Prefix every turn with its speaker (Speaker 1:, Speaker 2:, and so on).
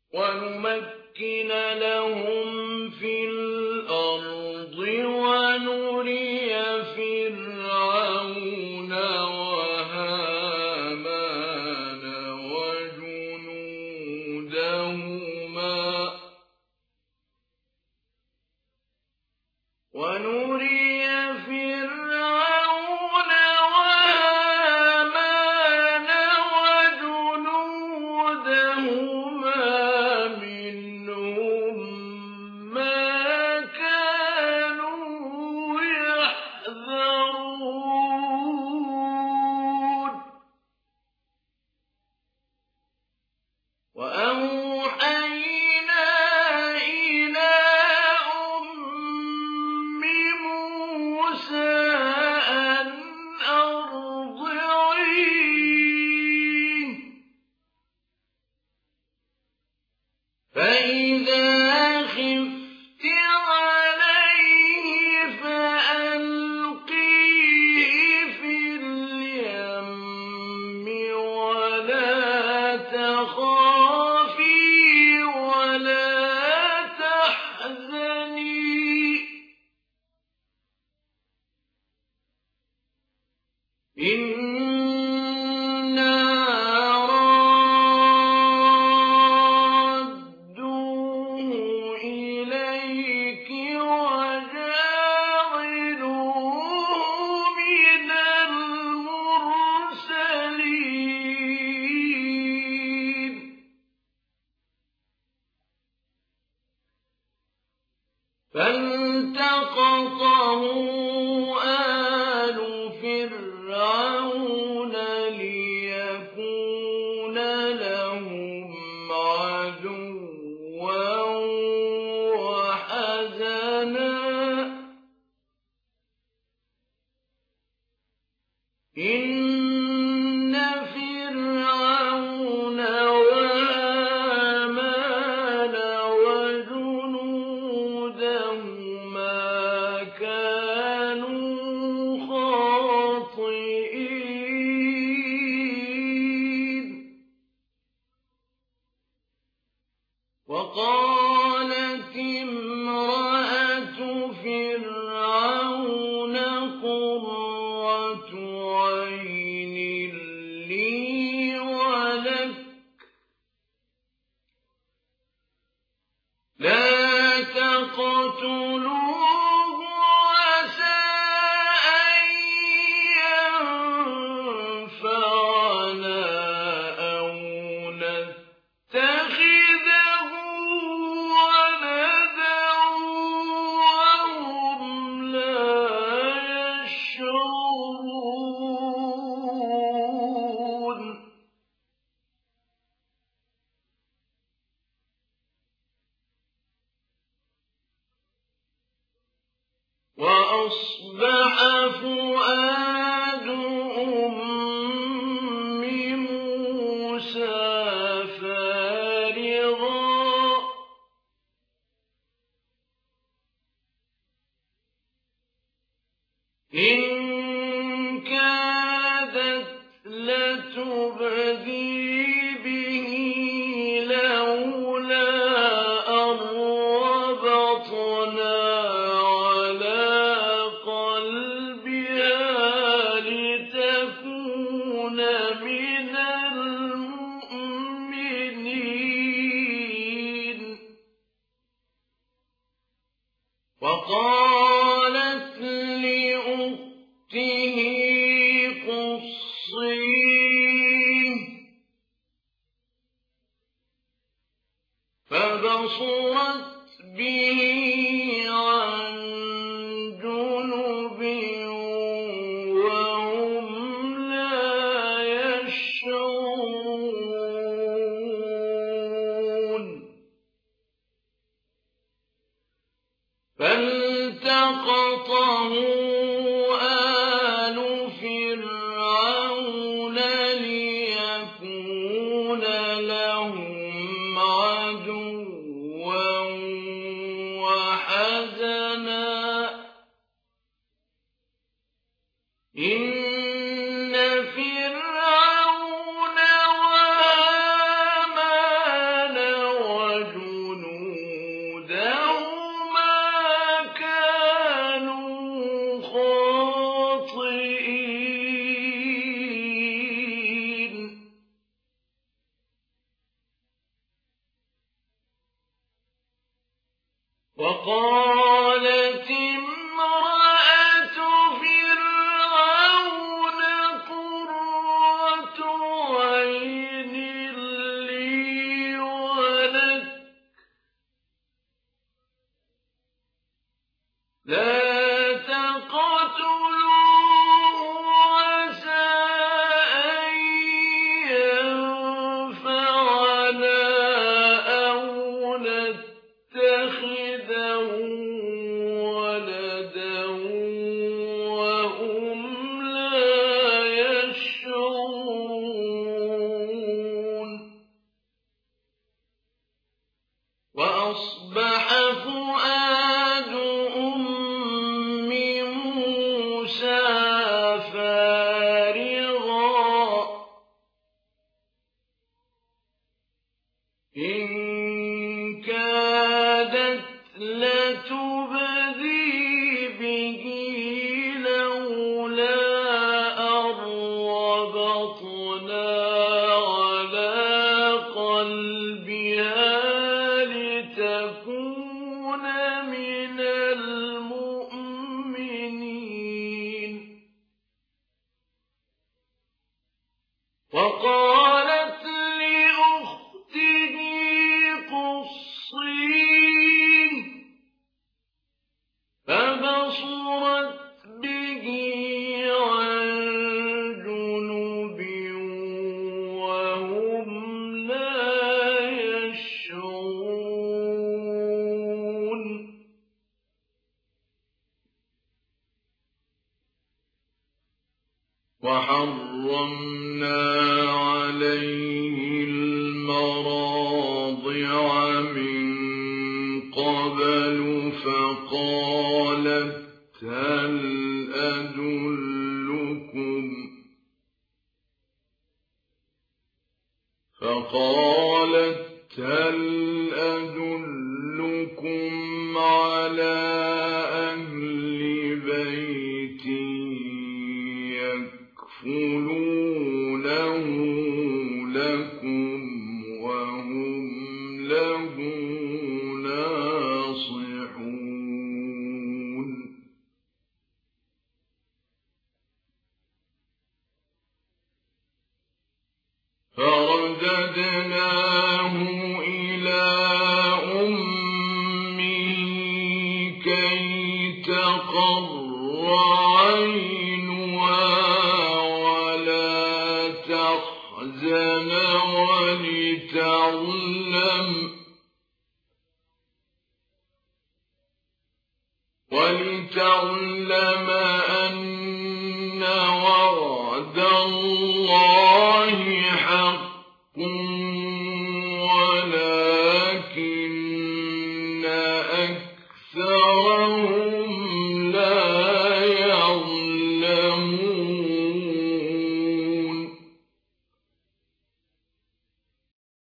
Speaker 1: ونمكن لهم في الأرض ونري فرعون وهامان وجنودهما منهم ما كانوا يحذرون. وأوحينا إلى أم موسى أن أرضعيه، فإذا خفت عليه فألقيه في اليم ولا تخافي ولا تحزني، إنا رادوه إليك وجاعلوه من المرسلين. فالتقطه آل فرعون ليكون لهم عدوا وحزنا، إن فرعون وهامان وجنودهما كانوا خاطئين. وقالت امرأة فرعون قرة عين لي ولك، لا تقتلوه عسى أن ينفعنا أو نتخذه ولدا وهم لا يشعرون. وأصبح فؤاد أم موسى فارغا، إن كادت لتبدي به لولا أن ربطنا على قلبها لتكون من المؤمنين. وقالت لأخته قصيه، فبصرت به عن جنب وهم لا يشعرون. فالتقطه آل فرعون ليكون لهم عدوا وحزنا، إن فرعون وهامان وقالت امرأة فرعون قرة عين لي ولك لا تقتلوه عسى أن ينفعنا أو نتخذه ولدا وهم لا يشعرون وأصبح فؤاد أم موسى فارغا إن كادت لتبدي به لولا أن ربطنا على قلبها لتكون من المؤمنين وقالت لأخته قصيه فبصرت به عن جنب وهم لا يشعرون وحرمنا عليه المراضع من قبل فقالت هل أدلكم على أهل بيت يكفلونه لكم وهم له ناصحون فرددناه إلى أمه كي تقر عينها ولا تحزن ولتعلم أن وعد الله حق ولكن أكثرهم